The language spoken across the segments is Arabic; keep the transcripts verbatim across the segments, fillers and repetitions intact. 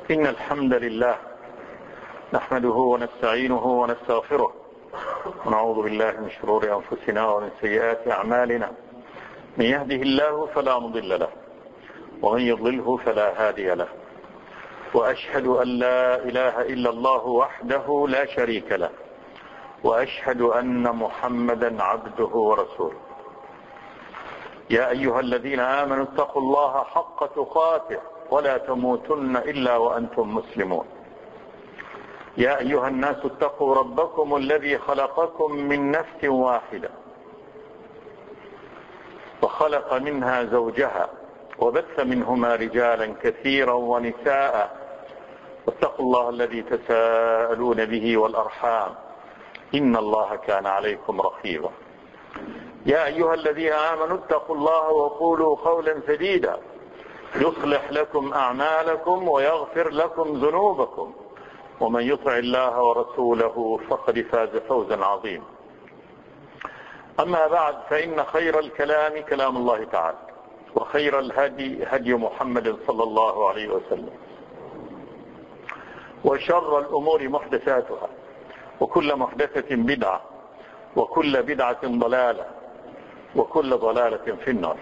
إن الحمد لله نحمده ونستعينه ونستغفره ونعوذ بالله من شرور أنفسنا ومن سيئات أعمالنا. من يهده الله فلا مضل له ومن يضلله فلا هادي له، وأشهد أن لا إله إلا الله وحده لا شريك له، وأشهد أن محمدا عبده ورسوله. يا أيها الذين آمنوا اتقوا الله حق تقاته ولا تموتن إلا وأنتم مسلمون. يا أيها الناس اتقوا ربكم الذي خلقكم من نفس واحدة وخلق منها زوجها وبث منهما رجالا كثيرا ونساء، واتقوا الله الذي تساءلون به والأرحام إن الله كان عليكم رقيبا. يا أيها الذين آمنوا اتقوا الله وقولوا قولا سديدا يصلح لكم أعمالكم ويغفر لكم ذنوبكم، ومن يطع الله ورسوله فقد فاز فوزا عظيما. أما بعد، فإن خير الكلام كلام الله تعالى، وخير الهدي هدي محمد صلى الله عليه وسلم، وشر الأمور محدثاتها، وكل محدثة بدعة، وكل بدعة ضلالة، وكل ضلالة في النار.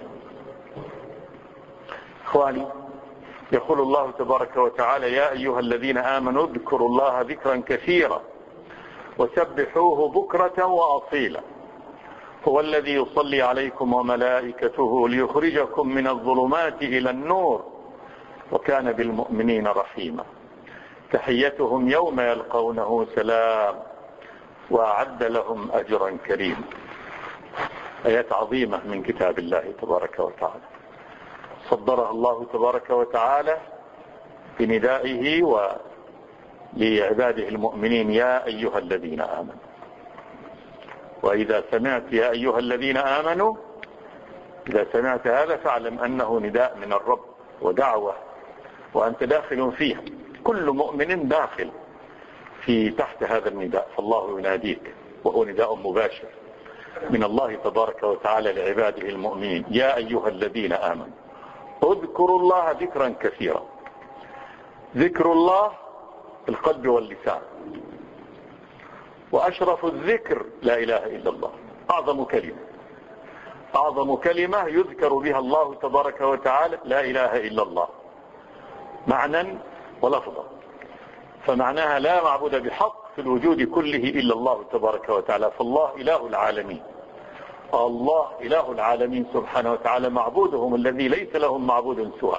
إخواني، يقول الله تبارك وتعالى: يا أيها الذين آمنوا اذكروا الله ذكرا كثيرا وسبحوه بكرة وأصيلا، هو الذي يصلي عليكم وملائكته ليخرجكم من الظلمات إلى النور وكان بالمؤمنين رحيما. تحيتهم يوم يلقونه سلام وأعد لهم أجرا كريما. آيات عظيمة من كتاب الله تبارك وتعالى صدرها الله تبارك وتعالى بندائه ولعباده المؤمنين: يا أيها الذين آمنوا. وإذا سمعت يا أيها الذين آمنوا، إذا سمعت هذا فاعلم أنه نداء من الرب ودعوة، وأنت داخل فيها. كل مؤمن داخل في تحت هذا النداء، فالله يناديك، وهو نداء مباشر من الله تبارك وتعالى لعباده المؤمنين: يا أيها الذين آمنوا اذكروا الله ذكرا كثيرا. ذكر الله بالقلب واللسان، وأشرف الذكر لا إله إلا الله. أعظم كلمة أعظم كلمة يذكر بها الله تبارك وتعالى لا إله إلا الله، معنى ولفظا. فمعناها لا معبود بحق في الوجود كله إلا الله تبارك وتعالى، فالله إله العالمين. الله إله العالمين سبحانه وتعالى، معبودهم الذي ليس لهم معبود سواه.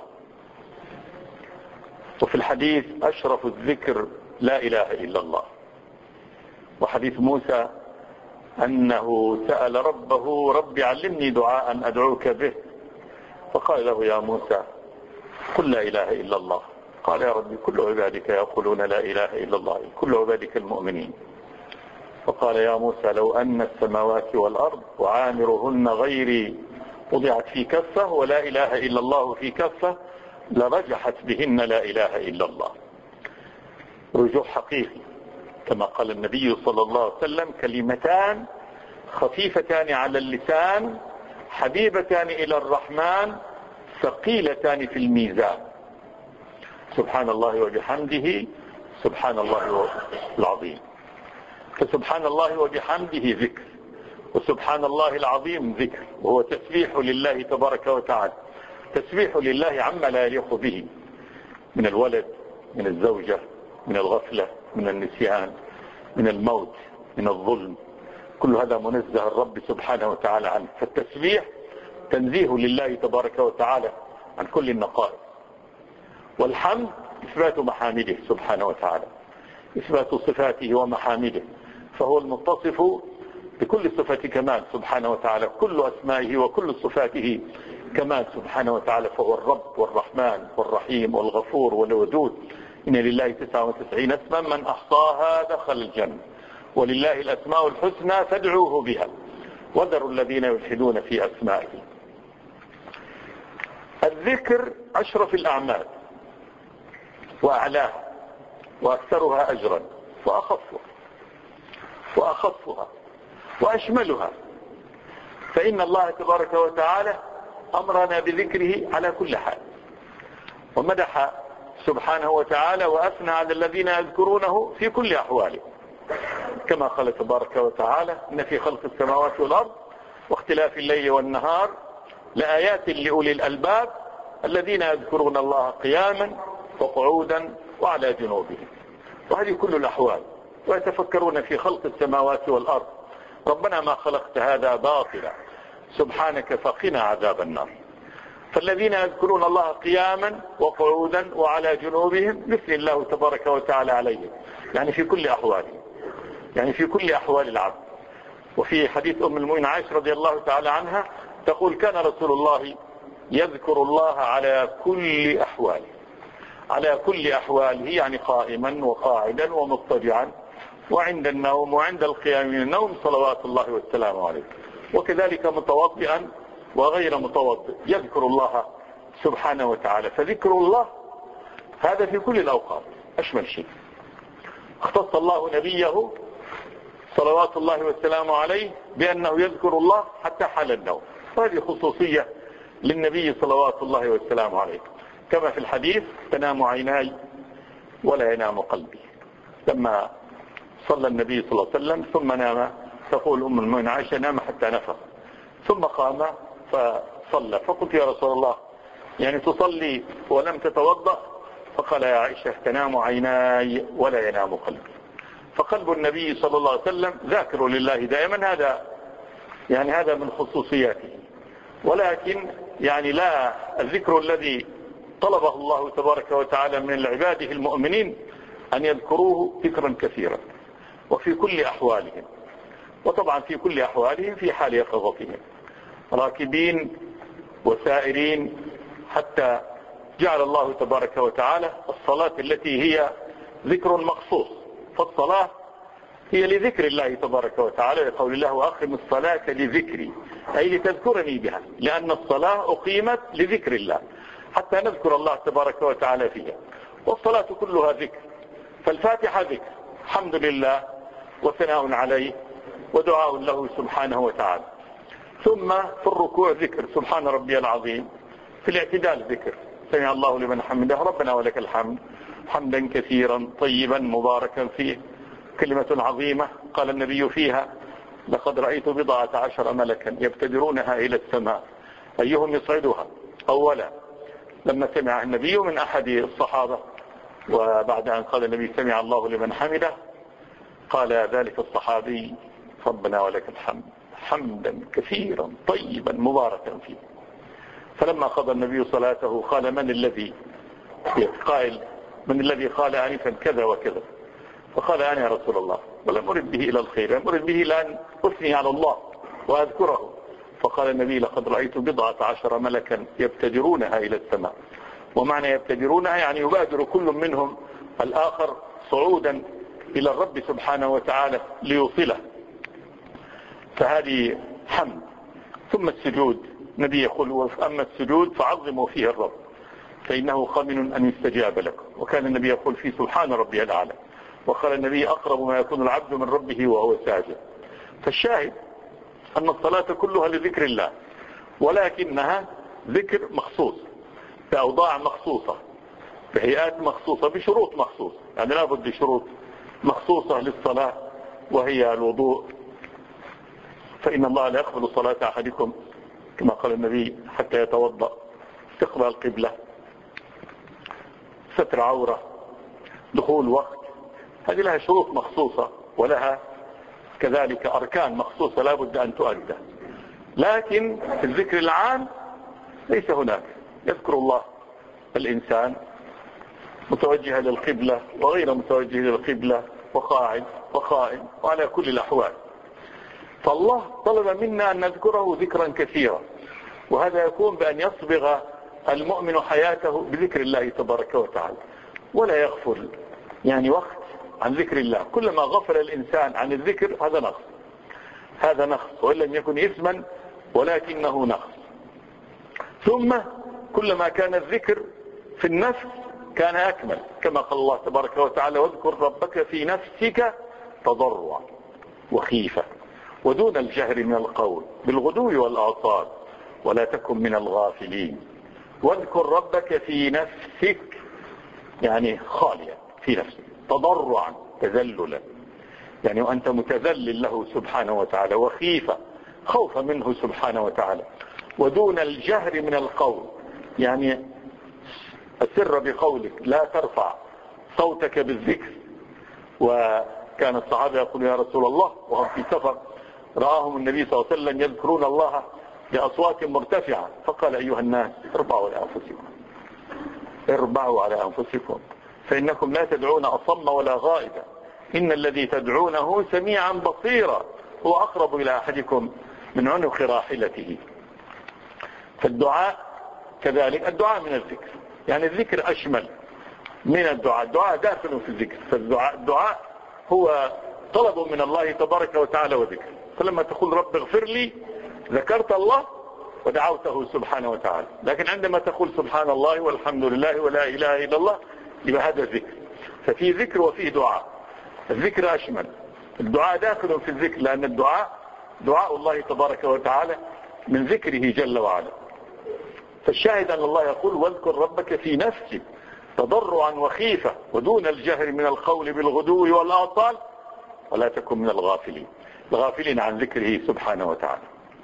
وفي الحديث: أشرف الذكر لا إله إلا الله. وحديث موسى أنه سأل ربه: ربي علمني دعاء أدعوك به. فقال له: يا موسى قل لا إله إلا الله. قال: يا ربي كل عبادك يقولون لا إله إلا الله، كل عبادك المؤمنين. فقال: يا موسى لو أن السماوات والأرض وعامرهن غيري وضعت في كفة ولا إله إلا الله في كفة لرجحت بهن لا إله إلا الله. رجوع حقيقي، كما قال النبي صلى الله عليه وسلم: كلمتان خفيفتان على اللسان حبيبتان إلى الرحمن ثقيلتان في الميزان، سبحان الله وبحمده سبحان الله العظيم. فسبحان الله وبحمده ذكر، وسبحان الله العظيم ذكر، وهو تسبيح لله تبارك وتعالى، تسبيح لله عما لا يليق به من الولد، من الزوجة، من الغفلة، من النسيان، من الموت، من الظلم. كل هذا منزه الرب سبحانه وتعالى عنه. فالتسبيح تنزيه لله تبارك وتعالى عن كل النقائص. والحمد إثبات محامده سبحانه وتعالى، إثبات صفاته ومحامده، فهو المتصف بكل صفة كمال سبحانه وتعالى، كل أسمائه وكل صفاته كمال سبحانه وتعالى. فهو الرب والرحمن والرحيم والغفور والودود. إن لله تسعة وتسعين اسما من أحصاها دخل الجنة، ولله الأسماء الحسنى فادعوه بها وذروا الذين يلحدون في أسمائه. الذكر أشرف الأعمال وأعلاها وأكثرها أجرا وأخفها وأخفها وأشملها، فإن الله تبارك وتعالى أمرنا بذكره على كل حال. ومدح سبحانه وتعالى وأثنى على الذين يذكرونه في كل أحواله، كما قال تبارك وتعالى: إن في خلق السماوات والأرض واختلاف الليل والنهار لآيات لأولي الألباب الذين يذكرون الله قياما وقعودا وعلى جنوبهم. وهذه كل الأحوال، ويتفكرون في خلق السماوات والأرض. ربنا ما خلقت هذا باطلا سبحانك فقنا عذاب النار. فالذين يذكرون الله قياما وقعودا وعلى جنوبهم مثل الله تبارك وتعالى عليهم، يعني في كل أحوالهم، يعني في كل أحوال العبد. وفي حديث أم المؤمنين عائشة رضي الله تعالى عنها تقول: كان رسول الله يذكر الله على كل أحواله، على كل أحواله، يعني قائما وقاعدا ومضطجعا وعند النوم وعند القيام من النوم صلوات الله والسلام عليه، وكذلك متوضئا وغير متوضئ يذكر الله سبحانه وتعالى. فذكر الله هذا في كل الأوقات أشمل شيء. اختص الله نبيه صلوات الله والسلام عليه بأنه يذكر الله حتى حال النوم، وهذه خصوصية للنبي صلوات الله والسلام عليه، كما في الحديث: تنام عيناي ولا ينام قلبي. لما صلى النبي صلى الله عليه وسلم ثم نام، تقول أم المؤمنين عائشة: نام حتى نفخ ثم قام فصلى. فقلت: يا رسول الله، يعني تصلي ولم تتوضأ؟ فقال: يا عائشة: تنام عيناي ولا ينام قلبي. فقلب النبي صلى الله عليه وسلم ذاكر لله دائما، هذا يعني هذا من خصوصياته. ولكن يعني لا الذكر الذي طلبه الله تبارك وتعالى من عباده المؤمنين أن يذكروه ذكرا كثيرا وفي كل أحوالهم، وطبعا في كل أحوالهم في حال يقظتهم، راكبين وسائرين، حتى جعل الله تبارك وتعالى الصلاة التي هي ذكر مخصوص. فالصلاة هي لذكر الله تبارك وتعالى، يقول الله: وأقم الصلاة لذكري، أي لتذكرني بها، لأن الصلاة أقيمت لذكر الله حتى نذكر الله تبارك وتعالى فيها. والصلاة كلها ذكر. فالفاتحة ذكر، الحمد لله وثناء عليه ودعاء له سبحانه وتعالى. ثم في الركوع ذكر، سبحان ربي العظيم. في الاعتدال ذكر، سمع الله لمن حمده، ربنا ولك الحمد، حمدا كثيرا طيبا مباركا فيه. كلمة عظيمة قال النبي فيها: لقد رأيت بضعة عشر ملكا يبتدرونها إلى السماء أيهم يصعدها أولا. لما سمع النبي من أحد الصحابة، وبعد أن قال النبي: سمع الله لمن حمده، قال ذلك الصحابي: ربنا ولك الحمد، حمدا كثيرا طيبا مباركا فيه. فلما قضى النبي صلاته قال: من الذي قائل من الذي قال آنفا كذا وكذا؟ فقال: أنا يا رسول الله، ولم أرد به إلى الخير، لم أرد به لأن أثني على الله وأذكره. فقال النبي: لقد رأيت بضعة عشر ملكا يبتدرونها إلى السماء. ومعنى يبتدرونها يعني يبادر كل منهم الآخر صعودا إلى الرب سبحانه وتعالى ليوصله. فهذه حمد. ثم السجود، النبي يقول: أما السجود فعظموا فيه الرب فإنه قمن أن يستجاب لكم. وكان النبي يقول فيه: سبحان ربي الأعلى. وقال النبي: أقرب ما يكون العبد من ربه وهو ساجد. فالشاهد أن الصلاة كلها لذكر الله، ولكنها ذكر مخصوص بأوضاع مخصوصة بهيئات مخصوصة بشروط مخصوصة، يعني لا بد شروط مخصوصة للصلاة، وهي الوضوء، فإن الله لا يقبل صلاة أحدكم كما قال النبي حتى يتوضأ، استقبال القبلة، ستر عورة، دخول وقت. هذه لها شروط مخصوصة ولها كذلك أركان مخصوصة لا بد أن تؤدى. لكن في الذكر العام ليس هناك، يذكر الله الإنسان متوجه للقبلة وغير متوجه للقبلة، وقاعد وقائم، وعلى كل الأحوال. فالله طلب منا أن نذكره ذكرا كثيرا، وهذا يكون بأن يصبغ المؤمن حياته بذكر الله تبارك وتعالى، ولا يغفل يعني وقت عن ذكر الله. كلما غفل الإنسان عن الذكر هذا نقص، هذا نقص، وإن لم يكن إثما ولكنه نقص. ثم كلما كان الذكر في النفس كان أكمل، كما قال الله تبارك وتعالى: واذكر ربك في نفسك تضرعا وخيفة ودون الجهر من القول بالغدو والآصال ولا تكن من الغافلين. واذكر ربك في نفسك يعني خاليا في نفسك، تضرعا تذللا، يعني وأنت متذلل له سبحانه وتعالى، وخيفة خوفا منه سبحانه وتعالى، ودون الجهر من القول، يعني أسر بقولك، لا ترفع صوتك بالذكر. وكان الصحابة يقول يا رسول الله وهم في سفر رآهم النبي صلى الله عليه وسلم يذكرون الله بأصوات مرتفعة، فقال أيها الناس اربعوا على أنفسكم، اربعوا على أنفسكم فإنكم لا تدعون أصم ولا غائبا، إن الذي تدعونه سميعا بصيرا، هو أقرب إلى أحدكم من عنق راحلته. فالدعاء كذلك، الدعاء من الذكر، يعني الذكر أشمل من الدعاء، الدعاء داخل في الذكر. فالدعاء الدعاء هو طلب من الله تبارك وتعالى وذكر. فلما تقول رب اغفر لي ذكرت الله ودعوته سبحانه وتعالى، لكن عندما تقول سبحان الله والحمد لله ولا إله إلا الله يبقى هذا الذكر. ففي ذكر وفي دعاء، الذكر أشمل، الدعاء داخل في الذكر، لأن الدعاء دعاء الله تبارك وتعالى من ذكره جل وعلا. فالشاهد أن الله يقول واذكر ربك في نفسك تضرعا وخيفة ودون الجهر من القول بالغدو والآصال ولا تكن من الغافلين، الغافلين عن ذكره سبحانه وتعالى.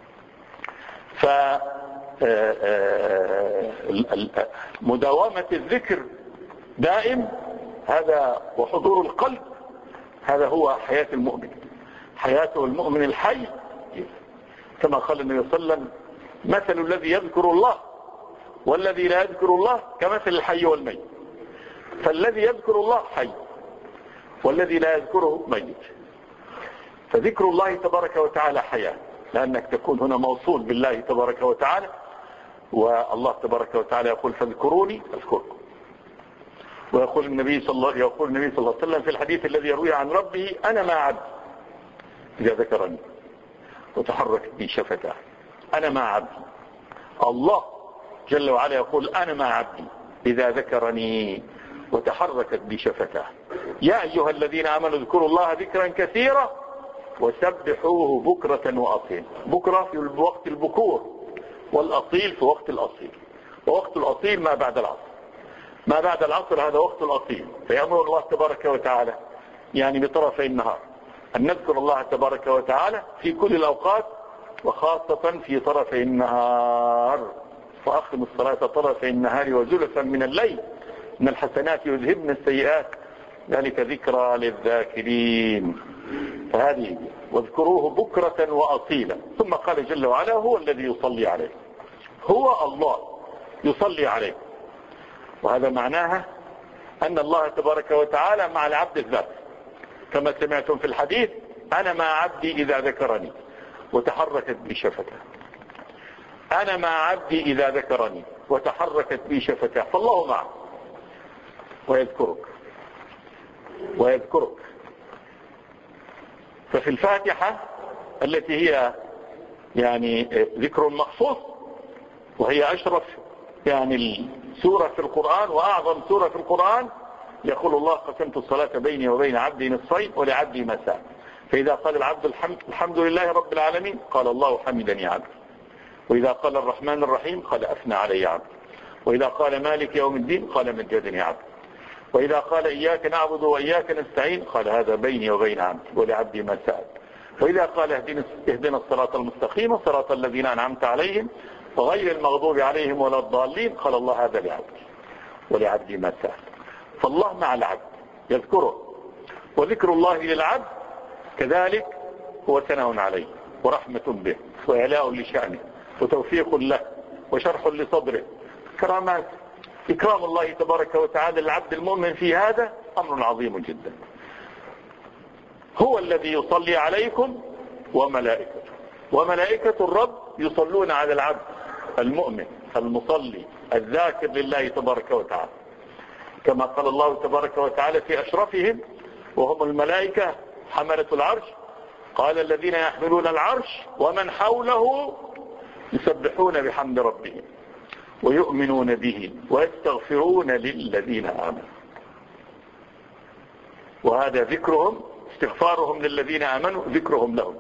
فمداومة الذكر دائم هذا وحضور القلب، هذا هو حياة المؤمن، حياته المؤمن الحي، كما قال النبي صلى الله عليه وسلم مثل الذي يذكر الله والذي لا يذكر الله كمثل الحي والميت. فالذي يذكر الله حي والذي لا يذكره ميت. فذكر الله تبارك وتعالى حياة، لأنك تكون هنا موصول بالله تبارك وتعالى، والله تبارك وتعالى يقول فاذكروني أذكركم. ويقول النبي صلى الله يقول النبي صلى الله عليه وسلم في الحديث الذي يروي عن ربه أنا مع عبدي إذا ذكرني وتحركت بي شفتاه. أنا مع عبدي، الله جل وعلا يقول أنا مع عبدي إذا ذكرني وتحركت بي شفتاه. يا أيها الذين آمنوا اذكروا الله ذكرا كثيرا وسبحوه بكرة وأصيل. بكرة في وقت البكور، والأصيل في وقت الأصيل، ووقت الأصيل ما بعد العصر. ما بعد العصر هذا وقت الأصيل. فيأمر الله تبارك وتعالى يعني بطرفي النهار أن نذكر الله تبارك وتعالى في كل الأوقات، وخاصة في طرفي النهار. وأقم الصلاة طرفي النهار وزلفا من الليل إن الحسنات يذهبن السيئات ذلك ذكرى للذاكرين. فهذه واذكروه بكرة وأصيلا. ثم قال جل وعلا هو الذي يصلي عليه، هو الله يصلي عليه. وهذا معناها أن الله تبارك وتعالى مع العبد الذات، كما سمعتم في الحديث أنا مع عبدي إذا ذكرني وتحركت بي شفته. أنا مع عبدي إذا ذكرني وتحركت بي شفته. فالله معه ويذكرك ويذكرك. ففي الفاتحة التي هي يعني ذكر مخصوص، وهي أشرف يعني السورة في القرآن وأعظم سورة في القرآن، يقول الله قسمت الصلاة بيني وبين عبدي نصفين ولعبدي ما سأل. فإذا قال العبد الحمد, الحمد لله رب العالمين قال الله حمدني عبدي. وإذا قال الرحمن الرحيم قال أثنى علي عبدي. وإذا قال مالك يوم الدين قال مجدني عبدي. وإذا قال إياك نعبد وإياك نستعين قال هذا بيني وبين عبدي ولعبدي ما سأل. وإذا قال اهدنا الصراط المستقيم صراط الذين أنعمت عليهم وغير المغضوب عليهم ولا الضالين قال الله هذا لعبدي ولعبدي ما سأل. فالله مع العبد يذكره. وذكر الله للعبد كذلك هو ثناء عليه ورحمة به وإعلاء لشأنه وتوفيق له وشرح لصدره، كرامات. إكرام الله تبارك وتعالى للعبد المؤمن في هذا أمر عظيم جدا. هو الذي يصلي عليكم وملائكته. وملائكة الرب يصلون على العبد المؤمن المصلي الذاكر لله تبارك وتعالى، كما قال الله تبارك وتعالى في أشرفهم وهم الملائكة حملة العرش قال الذين يحملون العرش ومن حوله يسبحون بحمد ربهم ويؤمنون به ويستغفرون للذين آمنوا. وهذا ذكرهم، استغفارهم للذين آمنوا ذكرهم لهم،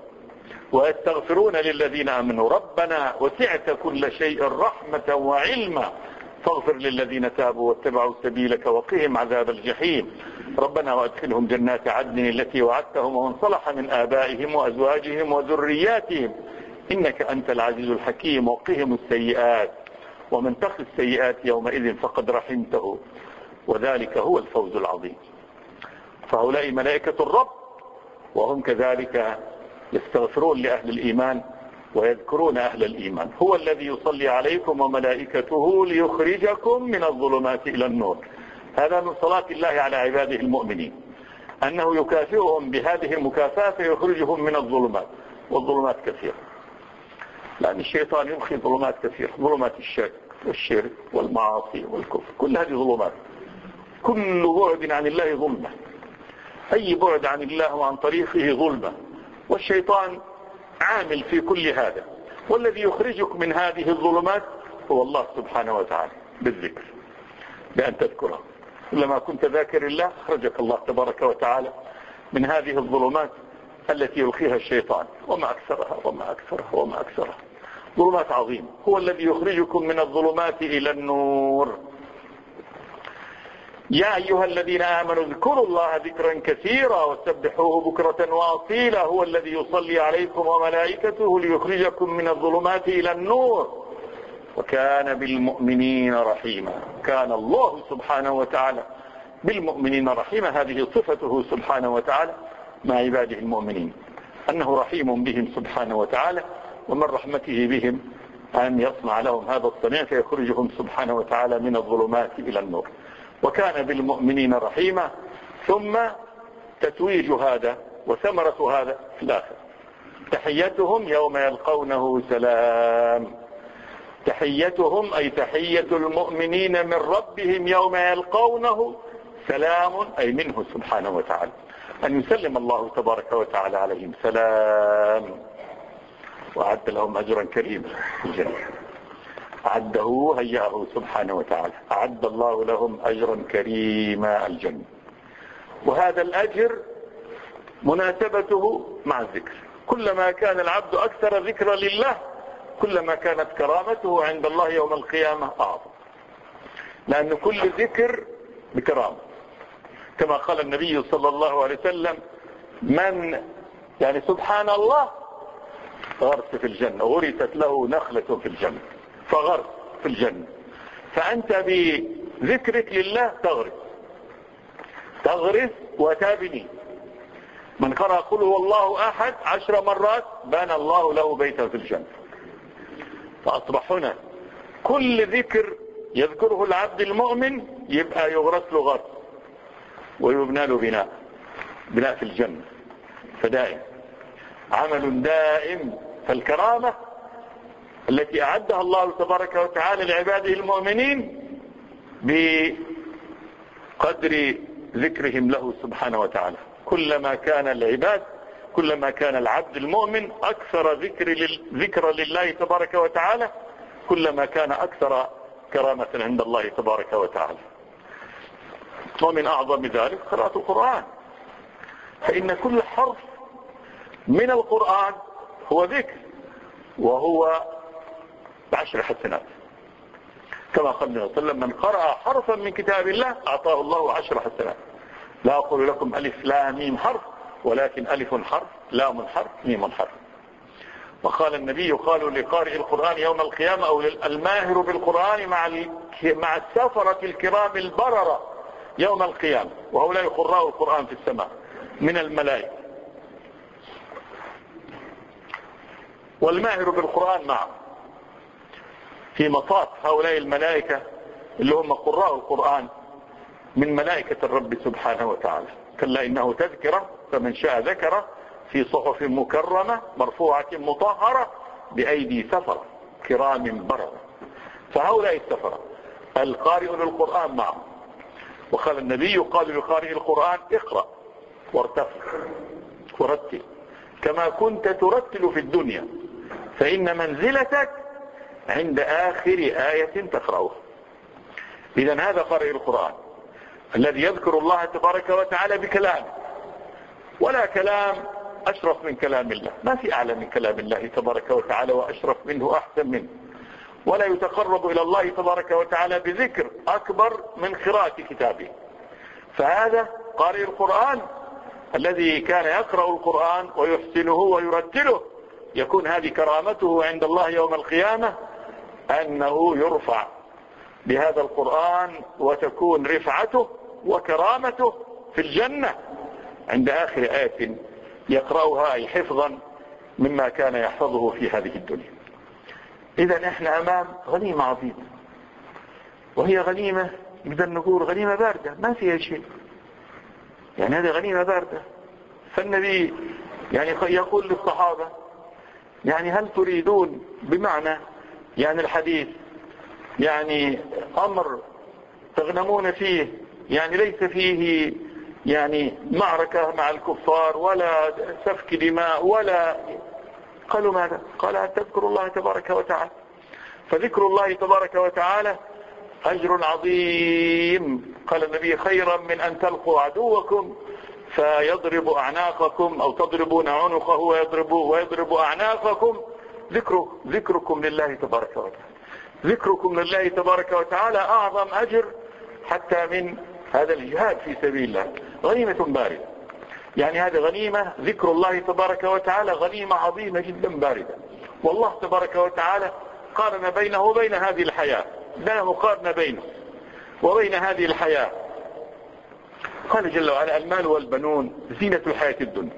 ويستغفرون للذين آمنوا ربنا وسعت كل شيء رحمة وعلما فاغفر للذين تابوا واتبعوا سبيلك وقهم عذاب الجحيم ربنا وادخلهم جنات عدن التي وعدتهم ومن صلح من آبائهم وأزواجهم وذرياتهم إنك أنت العزيز الحكيم وقهم السيئات ومن تق السيئات يومئذ فقد رحمته وذلك هو الفوز العظيم. فهؤلاء ملائكة الرب وهم كذلك يستغفرون لأهل الإيمان ويذكرون أهل الإيمان. هو الذي يصلي عليكم وملائكته ليخرجكم من الظلمات إلى النور. هذا من صلاة الله على عباده المؤمنين أنه يكافئهم بهذه المكافأة فيخرجهم من الظلمات، والظلمات كثيرة لأن الشيطان يمخي ظلمات كثيرة، ظلمات الشك والشرك والمعاصي والكفر، كل هذه ظلمات، كل بعد عن الله ظلمة، أي بعد عن الله وعن طريقه ظلمة، والشيطان عامل في كل هذا. والذي يخرجك من هذه الظلمات هو الله سبحانه وتعالى بالذكر، بأن تذكره. كلما كنت ذاكر الله أخرجك الله تبارك وتعالى من هذه الظلمات التي يلقيها الشيطان، وما أكثرها وما أكثرها وما أكثرها، ظلمات عظيمة. هو الذي يخرجكم من الظلمات إلى النور. يا أيها الذين آمنوا اذكروا الله ذكرا كثيرا وسبحوه بكرة وأصيلا هو الذي يصلي عليكم وملائكته ليخرجكم من الظلمات إلى النور وكان بالمؤمنين رحيما. كان الله سبحانه وتعالى بالمؤمنين رحيما، هذه صفته سبحانه وتعالى مع عباده المؤمنين، أنه رحيم بهم سبحانه وتعالى، ومن رحمته بهم أن يصنع لهم هذا الصنيع فيخرجهم سبحانه وتعالى من الظلمات إلى النور. وكان بالمؤمنين رحيما. ثم تتويج هذا وثمرة هذا في الآخر: تحيتهم يوم يلقونه سلام. تحيتهم أي تحية المؤمنين من ربهم يوم يلقونه سلام، أي منه سبحانه وتعالى، أن يسلم الله تبارك وتعالى عليهم سلام. وأعد لهم أجرا كريما في الجنة. أعده هيأه سبحانه وتعالى، أعد الله لهم أجرا كريما الجنة. وهذا الأجر مناسبته مع الذكر. كلما كان العبد أكثر ذكرا لله كلما كانت كرامته عند الله يوم القيامة أعظم، لأن كل ذكر بكرامة، كما قال النبي صلى الله عليه وسلم: من يعني سبحان الله غرس في الجنة، غرست له نخلة في الجنة فغرس في الجنة. فأنت بذكرك لله تغرس تغرس وتبني. من قرأ قل هو الله أحد عشر مرات بنى الله له بيتا في الجنة. فأصبح هنا كل ذكر يذكره العبد المؤمن يبقى يغرس له غرس ويبنى له بناء بناء في الجنة. فدائم عمل دائم. فالكرامة التي أعدها الله تبارك وتعالى لعباده المؤمنين بقدر ذكرهم له سبحانه وتعالى. كلما كان العباد كلما كان العبد المؤمن أكثر ذكر ذكر لله تبارك وتعالى كلما كان أكثر كرامة عند الله تبارك وتعالى. ومن أعظم ذلك قراءة القرآن، فإن كل حرف من القرآن هو ذكر، وهو بعشر حسنات، كما قال النبي صلى الله عليه وسلم: من قرأ حرفا من كتاب الله أعطاه الله عشر حسنات. لا أقول لكم ألف لام ميم حرف، ولكن ألف حرف لام حرف ميم حرف. وقال النبي: قالوا لقارئ القرآن يوم القيامة أو الماهر بالقرآن مع مع السفرة الكرام البررة يوم القيامة، وهؤلاء قراء القرآن في السماء من الملائكة، والماهر بالقرآن معه في مطاف هؤلاء الملائكة اللي هم قراء القرآن من ملائكة الرب سبحانه وتعالى. كلا إنه تذكرة فمن شاء ذكره في صحف مكرمة مرفوعة مطهرة بأيدي سفرة كرام بررة. فهؤلاء السفرة القارئ للقرآن معه. وقال النبي: قال لقارئ القرآن: اقرأ وارتقي ورتل كما كنت ترتل في الدنيا، فإن منزلتك عند آخر آية تقرأها. إذن هذا قارئ القرآن الذي يذكر الله تبارك وتعالى بكلامه، ولا كلام أشرف من كلام الله، ما في أعلى من كلام الله تبارك وتعالى وأشرف منه أحسن منه. ولا يتقرب إلى الله تبارك وتعالى بذكر أكبر من قراءة كتابه. فهذا قارئ القرآن الذي كان يقرأ القرآن ويحسنه ويرتله يكون هذه كرامته عند الله يوم القيامة، أنه يرفع بهذا القرآن وتكون رفعته وكرامته في الجنة عند آخر آية يقرأها، أي حفظا مما كان يحفظه في هذه الدنيا. إذا احنا أمام غنيمة عظيمة، وهي غنيمة نقدر نقول غنيمة باردة ما فيها شيء، يعني هذه غنيمة باردة. فالنبي يعني يقول للصحابة يعني هل تريدون بمعنى يعني الحديث يعني أمر تغنمون فيه، يعني ليس فيه يعني معركة مع الكفار ولا سفك دماء ولا. قالوا ماذا؟ قال تذكروا الله تبارك وتعالى. فذكر الله تبارك وتعالى أجر عظيم. قال النبي خيرا من أن تلقوا عدوكم فيضرب أعناقكم أو تضربون عنقه ويضرب ويضرب أعناقكم ذكر ذكركم لله تبارك وتعالى. ذكركم لله تبارك وتعالى أعظم أجر حتى من هذا الجهاد في سبيل الله. غنيمة باردة، يعني هذه غنيمة ذكر الله تبارك وتعالى غنيمة عظيمة جدا باردة. والله تبارك وتعالى قارن بينه وبين هذه الحياة، لا مقارنة بينه وبين هذه الحياة. قال جل وعلا المال والبنون زينة الحياة الدنيا.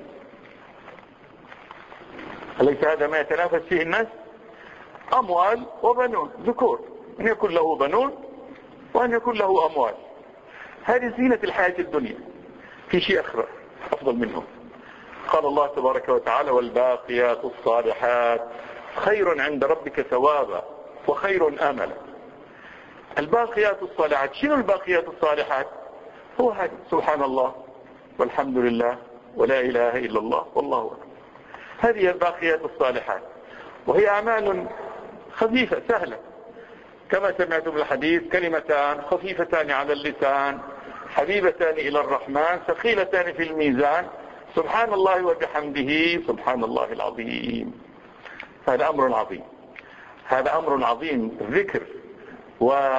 أليس هذا ما يتنافس فيه الناس؟ أموال وبنون، ذكور، أن يكون له بنون وأن يكون له أموال. هذه زينة الحياة الدنيا. في شيء أخر أفضل منهم. قال الله تبارك وتعالى والباقيات الصالحات خير عند ربك ثوابا وخير آملا. الباقيات الصالحات، شنو الباقيات الصالحات؟ هو هذا سبحان الله والحمد لله ولا إله إلا الله والله أكبر. هذه الباقيات الصالحات، وهي أعمال خفيفة سهلة كما سمعتم الحديث، كلمتان خفيفتان على اللسان حبيبتان إلى الرحمن ثقيلتان في الميزان سبحان الله وبحمده سبحان الله العظيم. هذا أمر عظيم، هذا أمر عظيم. الذكر و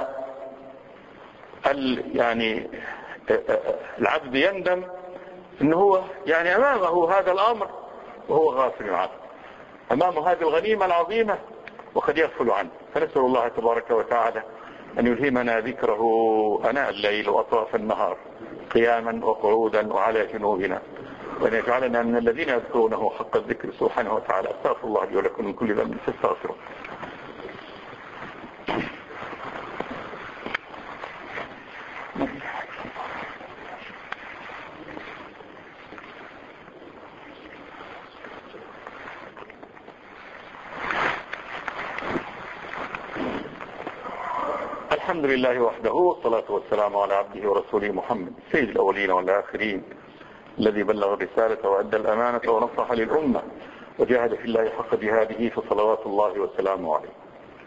يعني العبد يندم انه هو يعني امامه هذا الامر وهو غافل عنه، امامه هذه الغنيمة العظيمة وقد يغفل عنه. فنسأل الله تبارك وتعالى ان يلهمنا ذكره اناء الليل واطراف النهار قياما وقعودا وعلى جنوبنا، وان يجعلنا من الذين يذكرونه حق الذكر سبحانه وتعالى. استغفر الله لي ولكم من كل ذنب فاستغفروه. الحمد لله وحده والصلاة والسلام على عبده ورسوله محمد سيد الأولين والآخرين الذي بلغ الرسالة وأدى الأمانة ونصح للأمة وجاهد في الله حق جهاده فصلوات الله وسلامه عليه.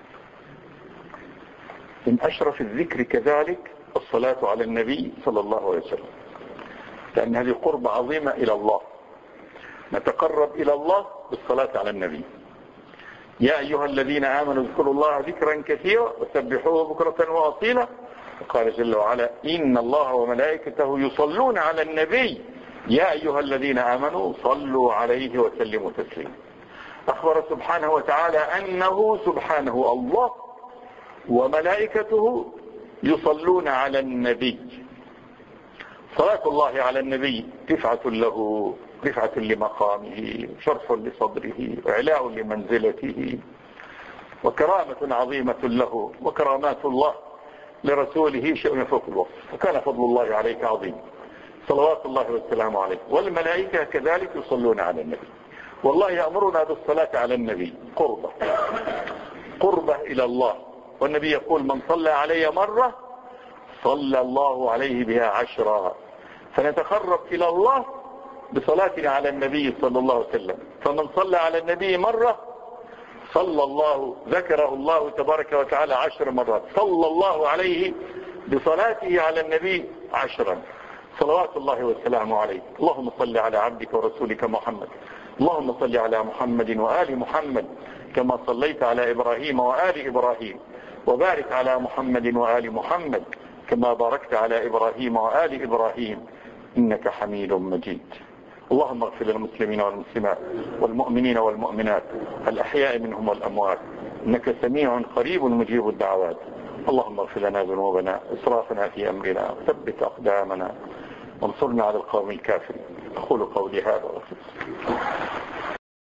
من أشرف الذكر كذلك الصلاة على النبي صلى الله عليه وسلم، لأن هذه قربة عظيمة إلى الله، نتقرب إلى الله بالصلاة على النبي. يا أيها الذين آمنوا اذكروا الله ذكرا كثيرا وسبحوه بكرة وأصيلا. وقال جل وعلا إن الله وملائكته يصلون على النبي يا أيها الذين آمنوا صلوا عليه وسلموا تسليما. أخبر سبحانه وتعالى أنه سبحانه الله وملائكته يصلون على النبي. صلاة الله على النبي رفعة له، رفعة لمقامه، شرف لصدره، إعلاء لمنزلته، وكرامة عظيمة له. وكرامات الله لرسوله شيء فوق الوصف، وكان فضل الله عليك عظيم صلوات الله والسلام عليه. والملائكة كذلك يصلون على النبي. والله يأمرنا بالصلاة على النبي قربة قربة إلى الله. والنبي يقول من صلى علي مرة صلى الله عليه بها عشرا. فنتقرب إلى الله بصلاتنا على النبي صلى الله عليه وسلم. فمن صلى على النبي مرة صلى الله ذكره الله تبارك وتعالى عشر مرات، صلى الله عليه بصلاته على النبي عشرا صلوات الله والسلام عليه. اللهم صل على عبدك ورسولك محمد اللهم صل على محمد وآل محمد كما صليت على إبراهيم وآل إبراهيم، وبارك على محمد وآل محمد كما باركت على إبراهيم وآل إبراهيم إنك حميد مجيد. اللهم اغفر للمسلمين والمسلمات والمؤمنين والمؤمنات الأحياء منهم والأموات إنك سميع قريب مجيب الدعوات. اللهم اغفر لنا ذنوبنا إسرافنا في أمرنا وثبت أقدامنا وانصرنا على القوم الكافرين. أقول قولي هذا وأستغفر